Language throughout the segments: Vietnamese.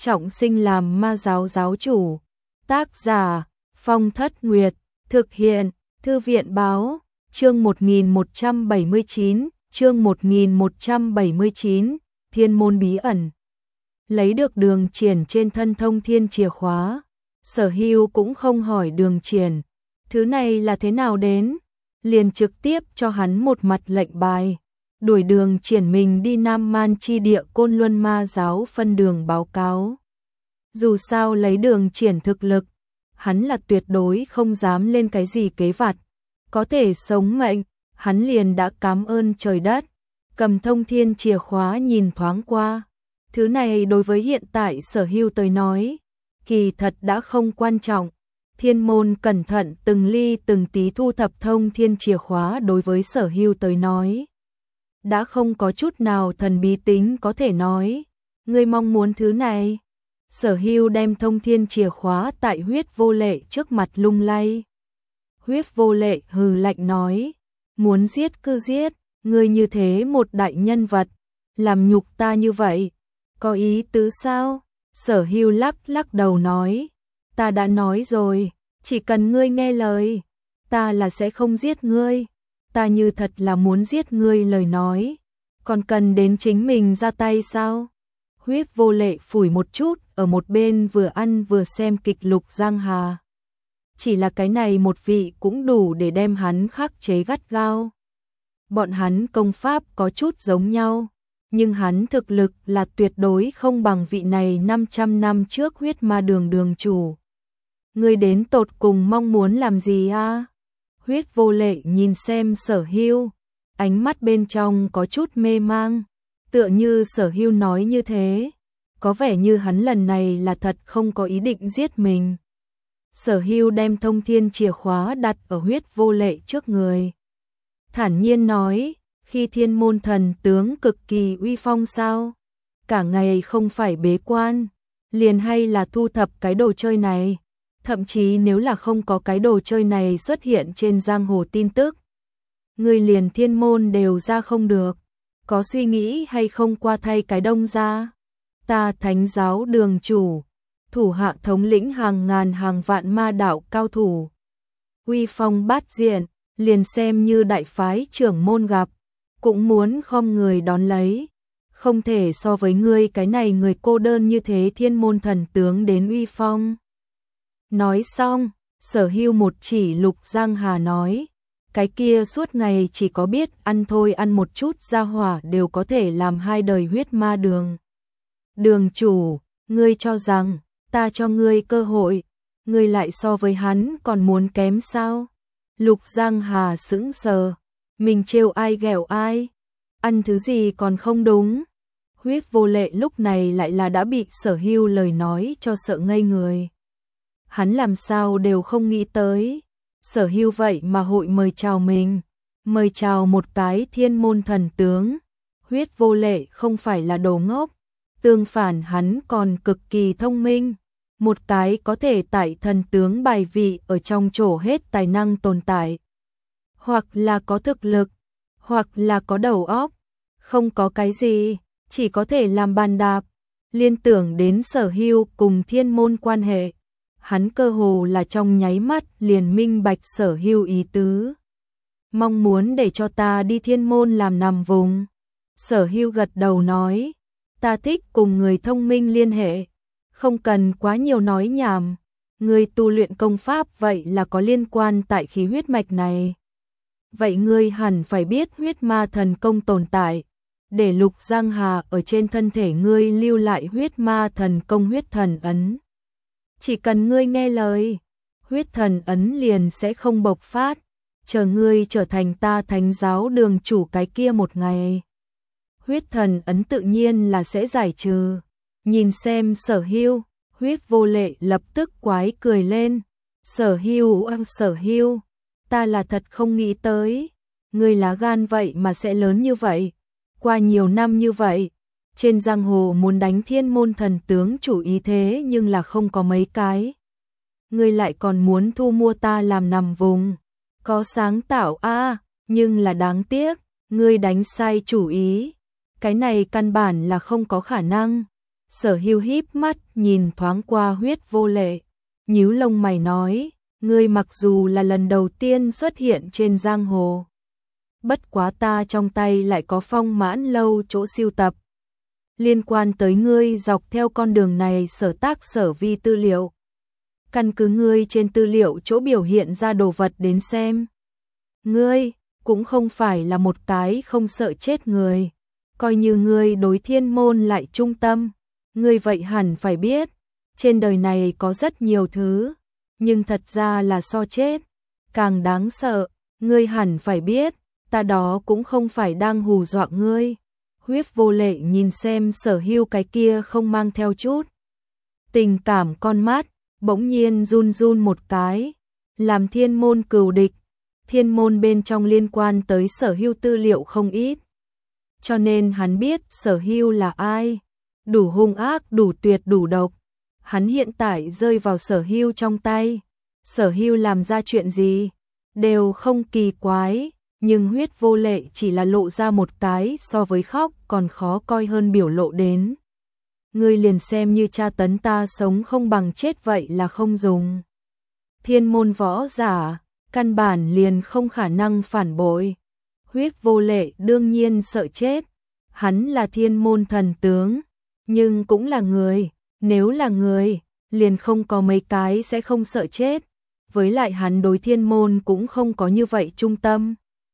trọng sinh làm ma giáo giáo chủ. Tác giả Phong Thất Nguyệt, thực hiện Thư viện báo, chương 1179, chương 1179, Thiên môn bí ẩn. Lấy được Đường Triển trên thân thông thiên chìa khóa, Sở Hưu cũng không hỏi Đường Triển, thứ này là thế nào đến, liền trực tiếp cho hắn một mặt lệnh bài, đuổi Đường Triển mình đi Nam Man chi địa Côn Luân ma giáo phân đường báo cáo. Dù sao lấy Đường Triển thực lực, hắn là tuyệt đối không dám lên cái gì kế vặt, có thể sống mệnh, hắn liền đã cảm ơn trời đất, cầm thông thiên chìa khóa nhìn thoáng qua. Thứ này đối với hiện tại Sở Hưu tới nói, kỳ thật đã không quan trọng. Thiên môn cẩn thận từng ly từng tí thu thập thông thiên chìa khóa đối với Sở Hưu tới nói, đã không có chút nào thần bí tính có thể nói. Ngươi mong muốn thứ này? Sở Hưu đem thông thiên chìa khóa tại Huyết Vô Lệ trước mặt lung lay. Huyết Vô Lệ hừ lạnh nói, muốn giết cứ giết, ngươi như thế một đại nhân vật, làm nhục ta như vậy, có ý tứ sao? Sở Hưu lắc lắc đầu nói, ta đã nói rồi, chỉ cần ngươi nghe lời, ta là sẽ không giết ngươi. Ta như thật là muốn giết ngươi lời nói, còn cần đến chính mình ra tay sao? Huyết Vô Lệ phủi một chút ở một bên vừa ăn vừa xem kịch Lục Giang Hà. Chỉ là cái này một vị cũng đủ để đem hắn khắc chế gắt gao. Bọn hắn công pháp có chút giống nhau, nhưng hắn thực lực là tuyệt đối không bằng vị này 500 năm trước huyết ma đường đường chủ. Ngươi đến tột cùng mong muốn làm gì a? Huyết Vô Lệ nhìn xem Sở Hưu, ánh mắt bên trong có chút mê mang, tựa như Sở Hưu nói như thế, có vẻ như hắn lần này là thật không có ý định giết mình. Sở Hưu đem thông thiên chìa khóa đặt ở Huyết Vô Lệ trước người, thản nhiên nói, khi thiên môn thần tướng cực kỳ uy phong sao? Cả ngày không phải bế quan, liền hay là thu thập cái đồ chơi này? Thậm chí nếu là không có cái đồ chơi này xuất hiện trên giang hồ tin tức, người liền thiên môn đều ra không được, có suy nghĩ hay không qua thay cái đông ra? Ta Thánh giáo đường chủ, thủ hạ thống lĩnh hàng ngàn hàng vạn ma đạo cao thủ, uy phong bát diện, liền xem như đại phái trưởng môn gặp, cũng muốn khom người đón lấy, không thể so với ngươi cái này người cô đơn như thế thiên môn thần tướng đến uy phong. Nói xong, Sở Hưu một chỉ Lục Giang Hà nói, cái kia suốt ngày chỉ có biết ăn thôi ăn một chút gia hỏa đều có thể làm hai đời huyết ma đường. Đường chủ, ngươi cho rằng, ta cho ngươi cơ hội, ngươi lại so với hắn còn muốn kém sao? Lục Giang Hà sững sờ, mình trêu ai ghẹo ai, ăn thứ gì còn không đúng. Huyết Vô Lệ lúc này lại là đã bị Sở Hưu lời nói cho sợ ngây người. Hắn làm sao đều không nghĩ tới, Sở Hưu vậy mà hội mời chào mình, mời chào một cái thiên môn thần tướng. Huyết Vô Lệ không phải là đồ ngốc, tương phản hắn còn cực kỳ thông minh, một cái có thể tại thần tướng bài vị ở trong chỗ hết tài năng tồn tại. Hoặc là có thực lực, hoặc là có đầu óc, không có cái gì, chỉ có thể làm bàn đạp. Liên tưởng đến Sở Hưu cùng thiên môn quan hệ, hắn cơ hồ là trong nháy mắt liền minh bạch Sở Hưu ý tứ. Mong muốn để cho ta đi thiên môn làm nằm vùng. Sở Hưu gật đầu nói, ta thích cùng người thông minh liên hệ, không cần quá nhiều nói nhảm. Người tu luyện công pháp vậy là có liên quan tại khí huyết mạch này. Vậy ngươi hẳn phải biết huyết ma thần công tồn tại, để Lục Giang Hà ở trên thân thể ngươi lưu lại huyết ma thần công huyết thần ấn. Chỉ cần ngươi nghe lời, huyết thần ấn liền sẽ không bộc phát, chờ ngươi trở thành ta Thánh giáo đường chủ cái kia một ngày. Huyết thần ấn tự nhiên là sẽ giải trừ. Nhìn xem Sở Hưu, Huyết Vô Lệ lập tức quái cười lên. Sở Hưu, ta là thật không nghĩ tới, ngươi lá gan vậy mà sẽ lớn như vậy. Qua nhiều năm như vậy, trên giang hồ muốn đánh thiên môn thần tướng chủ ý thế nhưng là không có mấy cái. Ngươi lại còn muốn thu mua ta làm nằm vùng, có sáng tạo a, nhưng là đáng tiếc, ngươi đánh sai chủ ý, cái này căn bản là không có khả năng. Sở Hưu híp mắt nhìn thoáng qua Huyết Vô Lệ, nhíu lông mày nói, ngươi mặc dù là lần đầu tiên xuất hiện trên giang hồ, bất quá ta trong tay lại có Phong Mãn Lâu chỗ sưu tập. Liên quan tới ngươi dọc theo con đường này sở tác sở vi tư liệu. Căn cứ ngươi trên tư liệu chỗ biểu hiện ra đồ vật đến xem. Ngươi cũng không phải là một cái không sợ chết người. Coi như ngươi đối thiên môn lại trung tâm. Ngươi vậy hẳn phải biết. Trên đời này có rất nhiều thứ. Nhưng thật ra là so chết. Càng đáng sợ. Ngươi hẳn phải biết. Ta đó cũng không phải đang hù dọa ngươi. Huyết Vô Lệ nhìn xem Sở Hưu cái kia không mang theo chút tình cảm con mắt, bỗng nhiên run run một cái, làm thiên môn cừu địch. Thiên môn bên trong liên quan tới Sở Hưu tư liệu không ít, cho nên hắn biết Sở Hưu là ai, đủ hung ác, đủ tuyệt, đủ độc. Hắn hiện tại rơi vào Sở Hưu trong tay, Sở Hưu làm ra chuyện gì đều không kỳ quái. Nhưng Huyết Vô Lệ chỉ là lộ ra một cái so với khóc còn khó coi hơn biểu lộ đến. Ngươi liền xem như tra tấn ta sống không bằng chết vậy là không dùng. Thiên môn võ giả, căn bản liền không khả năng phản bội. Huyết Vô Lệ đương nhiên sợ chết. Hắn là thiên môn thần tướng, nhưng cũng là người. Nếu là người, liền không có mấy cái sẽ không sợ chết. Với lại hắn đối thiên môn cũng không có như vậy trung tâm.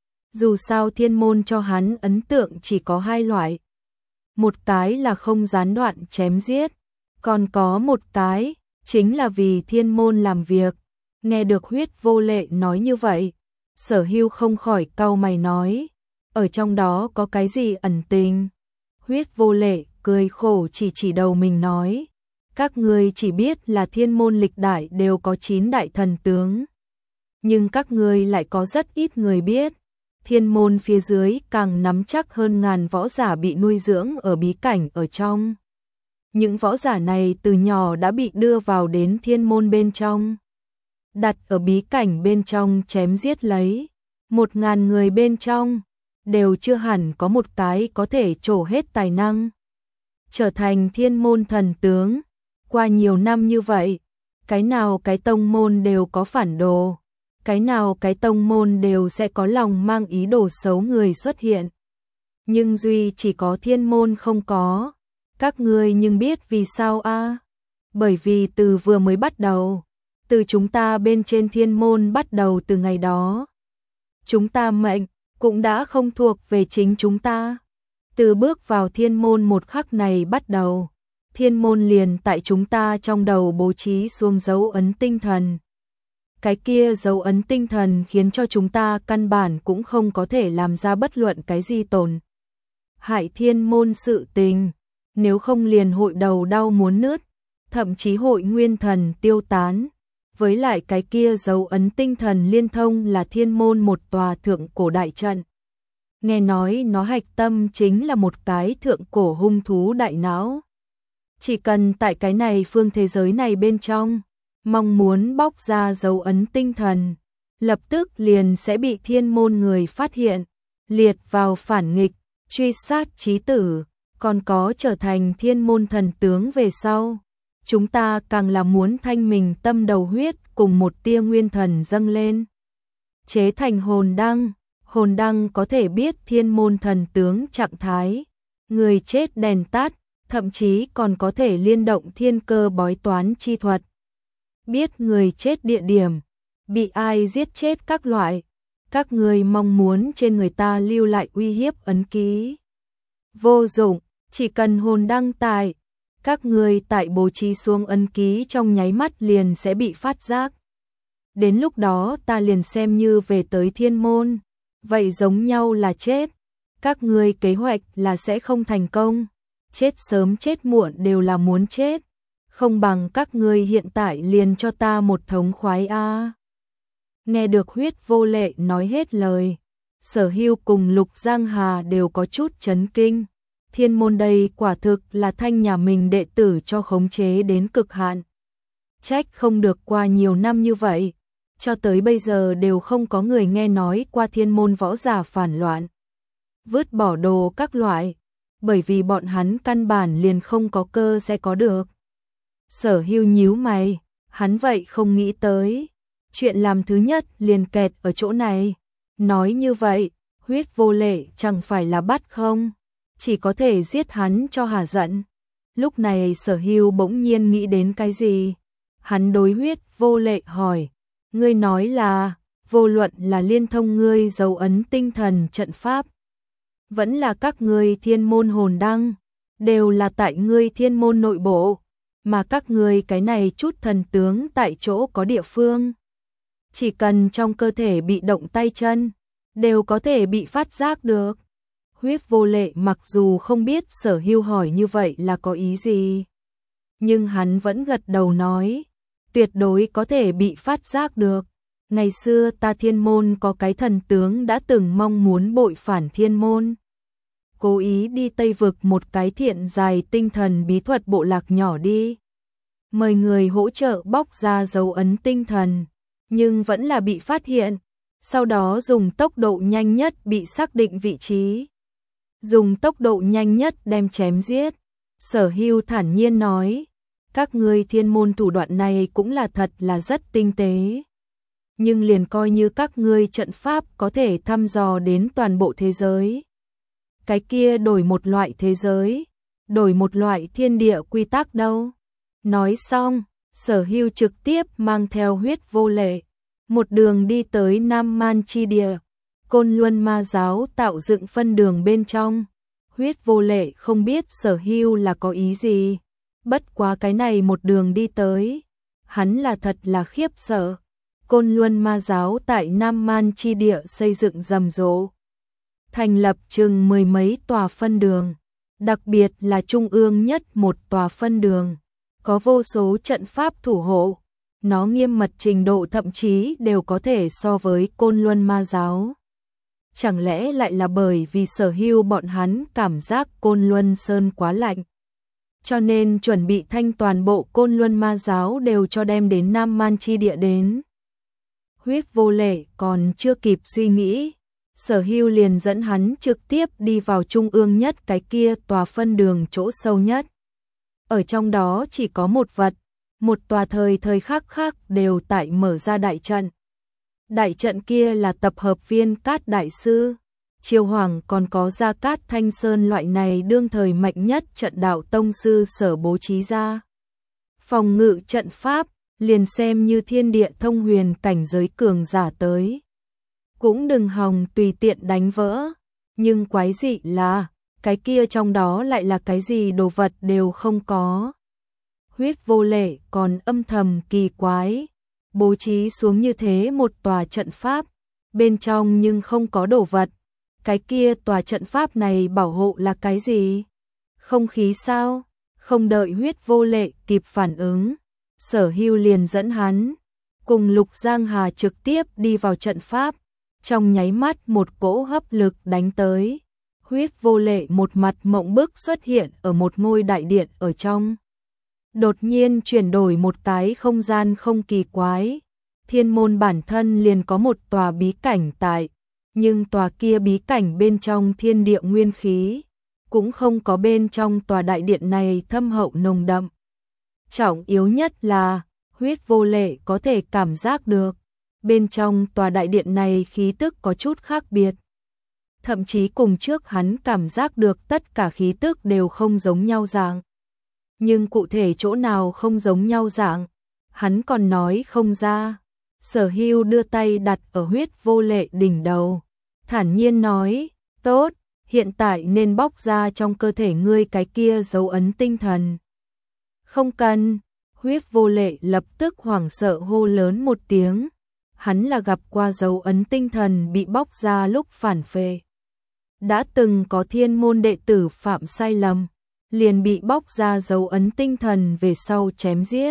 Dù sao thiên môn cho hắn ấn tượng chỉ có hai loại. Một cái là không gián đoạn chém giết, còn có một cái chính là vì thiên môn làm việc. Nghe được Huyết Vô Lệ nói như vậy, Sở Hưu không khỏi cau mày nói, ở trong đó có cái gì ẩn tình? Huyết Vô Lệ cười khổ chỉ đầu mình nói, các ngươi chỉ biết là thiên môn lịch đại đều có 9 đại thần tướng, nhưng các ngươi lại có rất ít người biết. Thiên môn phía dưới càng nắm chắc hơn ngàn võ giả bị nuôi dưỡng ở bí cảnh ở trong. Những võ giả này từ nhỏ đã bị đưa vào đến thiên môn bên trong, đặt ở bí cảnh bên trong chém giết lấy. 1000 người bên trong, đều chưa hẳn có một cái có thể trổ hết tài năng. Trở thành thiên môn thần tướng, qua nhiều năm như vậy, cái nào cái tông môn đều có phản đồ. Cái nào cái tông môn đều sẽ có lòng mang ý đồ xấu người xuất hiện. Nhưng duy chỉ có thiên môn không có. Các ngươi nhưng biết vì sao a? Bởi vì từ vừa mới bắt đầu, từ chúng ta bên trên thiên môn bắt đầu từ ngày đó. Chúng ta mệnh cũng đã không thuộc về chính chúng ta. Từ bước vào thiên môn một khắc này bắt đầu, thiên môn liền tại chúng ta trong đầu bố trí xuống dấu ấn tinh thần. Cái kia dấu ấn tinh thần khiến cho chúng ta căn bản cũng không có thể làm ra bất luận cái gì tổn hại thiên môn sự tình, nếu không liền hội đầu đau muốn nứt, thậm chí hội nguyên thần tiêu tán. Với lại cái kia dấu ấn tinh thần liên thông là thiên môn một tòa thượng cổ đại trận. Nghe nói nó hạch tâm chính là một cái thượng cổ hung thú đại não. Chỉ cần tại cái này phương thế giới này bên trong, mong muốn bóc ra dấu ấn tinh thần, lập tức liền sẽ bị thiên môn người phát hiện, liệt vào phản nghịch, truy sát chí tử, còn có trở thành thiên môn thần tướng về sau. Chúng ta càng là muốn thanh mình tâm đầu huyết cùng một tia nguyên thần dâng lên. Chế thành hồn đăng có thể biết thiên môn thần tướng trạng thái, người chết đèn tắt, thậm chí còn có thể liên động thiên cơ bói toán chi thuật. Biết người chết địa điểm, bị ai giết chết các loại, các người mong muốn trên người ta lưu lại uy hiếp ấn ký. Vô dụng, chỉ cần hồn đăng tại, các người tại bố trí xuống ấn ký trong nháy mắt liền sẽ bị phát giác. Đến lúc đó ta liền xem như về tới thiên môn, vậy giống nhau là chết. Các người kế hoạch là sẽ không thành công, chết sớm chết muộn đều là muốn chết. Không bằng các ngươi hiện tại liền cho ta một thống khoái a. Nghe được Huyết Vô Lệ nói hết lời, Sở Hưu cùng Lục Giang Hà đều có chút chấn kinh. Thiên môn đây quả thực là thanh nhà mình đệ tử cho khống chế đến cực hạn. Trách không được qua nhiều năm như vậy, cho tới bây giờ đều không có người nghe nói qua thiên môn võ giả phản loạn, vứt bỏ đồ các loại. bởi vì bọn hắn căn bản liền không có cơ sẽ có được. Sở Hưu nhíu mày, hắn vậy không nghĩ tới. Chuyện làm thứ nhất liền kẹt ở chỗ này. Nói như vậy, Huyết Vô Lệ chẳng phải là bắt không? Chỉ có thể giết hắn cho hả giận. Lúc này Sở Hưu bỗng nhiên nghĩ đến cái gì? Hắn đối Huyết Vô Lệ hỏi, ngươi nói là, vô luận là liên thông ngươi dấu ấn tinh thần trận pháp, vẫn là các ngươi thiên môn hồn đăng, đều là tại ngươi thiên môn nội bộ, mà các ngươi cái này chút thần tướng tại chỗ có địa phương. Chỉ cần trong cơ thể bị động tay chân, đều có thể bị phát giác được. Huyết Vô Lệ mặc dù không biết Sở Hưu hỏi như vậy là có ý gì, nhưng hắn vẫn gật đầu nói, tuyệt đối có thể bị phát giác được. Ngày xưa ta thiên môn có cái thần tướng đã từng mong muốn bội phản thiên môn, cố ý đi Tây Vực một cái thiện dài tinh thần bí thuật bộ lạc nhỏ đi, mời người hỗ trợ bóc ra dấu ấn tinh thần, nhưng vẫn là bị phát hiện, sau đó dùng tốc độ nhanh nhất bị xác định vị trí, dùng tốc độ nhanh nhất đem chém giết. Sở Hưu thản nhiên nói, các ngươi thiên môn thủ đoạn này cũng là thật là rất tinh tế. Nhưng liền coi như các ngươi trận pháp có thể thăm dò đến toàn bộ thế giới. Cái kia đổi một loại thế giới, đổi một loại thiên địa quy tắc đâu. Nói xong, Sở Hưu trực tiếp mang theo Huyết Vô Lệ, một đường đi tới Nam Man chi địa, Côn Luân Ma giáo tạo dựng phân đường bên trong. Huyết Vô Lệ không biết Sở Hưu là có ý gì, bất quá cái này một đường đi tới, hắn là thật là khiếp sợ. Côn Luân Ma giáo tại Nam Man chi địa xây dựng rầm rộ, thành lập chừng mười mấy tòa phân đường, đặc biệt là trung ương nhất một tòa phân đường, có vô số trận pháp thủ hộ, nó nghiêm mật trình độ thậm chí đều có thể so với Côn Luân Ma giáo. Chẳng lẽ lại là bởi vì Sở Hưu bọn hắn cảm giác Côn Luân Sơn quá lạnh, cho nên chuẩn bị thanh toàn bộ Côn Luân Ma giáo đều cho đem đến Nam Man chi địa đến. Huyết Vô Lệ còn chưa kịp suy nghĩ, Sở Hưu liền dẫn hắn trực tiếp đi vào trung ương nhất cái kia tòa phân đường chỗ sâu nhất. Ở trong đó chỉ có một vật, một tòa thời thời khắc khắc đều tại mở ra đại trận. Đại trận kia là tập hợp Viên Cát đại sư, Triều Hoàng còn có Gia Cát Thanh Sơn loại này đương thời mạnh nhất trận đạo tông sư sở bố trí ra. Phòng ngự trận pháp, liền xem như thiên địa thông huyền cảnh giới cường giả tới, cũng đừng hòng tùy tiện đánh vỡ. Nhưng quái dị là, cái kia trong đó lại là cái gì đồ vật đều không có. Huyết Vô Lệ còn âm thầm kỳ quái, bố trí xuống như thế một tòa trận pháp, bên trong nhưng không có đồ vật. Cái kia tòa trận pháp này bảo hộ là cái gì? Không khí sao? Không đợi Huyết Vô Lệ kịp phản ứng, Sở Hưu liền dẫn hắn cùng Lục Giang Hà trực tiếp đi vào trận pháp. Trong nháy mắt một cỗ hấp lực đánh tới, Huyết Vô Lệ một mặt mộng bức xuất hiện ở một ngôi đại điện ở trong. Đột nhiên chuyển đổi một cái không gian không kỳ quái, thiên môn bản thân liền có một tòa bí cảnh tại, nhưng tòa kia bí cảnh bên trong thiên địa nguyên khí, cũng không có bên trong tòa đại điện này thâm hậu nồng đậm. Trọng yếu nhất là, Huyết Vô Lệ có thể cảm giác được, bên trong tòa đại điện này khí tức có chút khác biệt. Thậm chí cùng trước hắn cảm giác được tất cả khí tức đều không giống nhau dạng. Nhưng cụ thể chỗ nào không giống nhau dạng, hắn còn nói không ra. Sở Hưu đưa tay đặt ở Huyết Vô Lệ đỉnh đầu, thản nhiên nói, tốt, hiện tại nên bóc ra trong cơ thể ngươi cái kia dấu ấn tinh thần. Không cần. Huyết Vô Lệ lập tức hoảng sợ hô lớn một tiếng. Hắn là gặp qua dấu ấn tinh thần bị bóc ra lúc phản phệ. Đã từng có thiên môn đệ tử phạm sai lầm, liền bị bóc ra dấu ấn tinh thần về sau chém giết.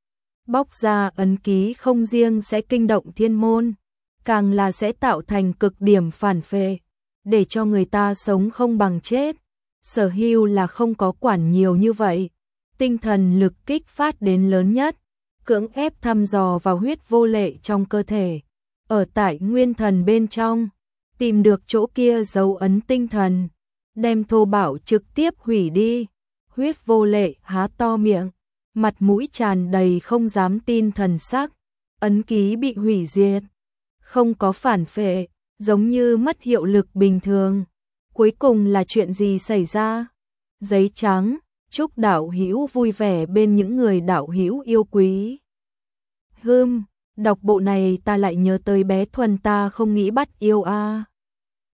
Bóc ra ấn ký không riêng sẽ kinh động thiên môn, càng là sẽ tạo thành cực điểm phản phệ, để cho người ta sống không bằng chết. Sở Hưu là không có quản nhiều như vậy, tinh thần lực kích phát đến lớn nhất, cưỡng ép thăm dò vào Huyết Vô Lệ trong cơ thể, ở tại nguyên thần bên trong, tìm được chỗ kia dấu ấn tinh thần, đem thô bạo trực tiếp hủy đi. Huyết vô lệ há to miệng, mặt mũi tràn đầy không dám tin thần sắc, ấn ký bị hủy diệt, không có phản phệ, giống như mất hiệu lực bình thường. Cuối cùng là chuyện gì xảy ra? Giấy trắng, chúc đạo hữu vui vẻ bên những người đạo hữu yêu quý. Đọc bộ này ta lại nhớ tới bé Thuần ta không nghĩ bắt yêu a.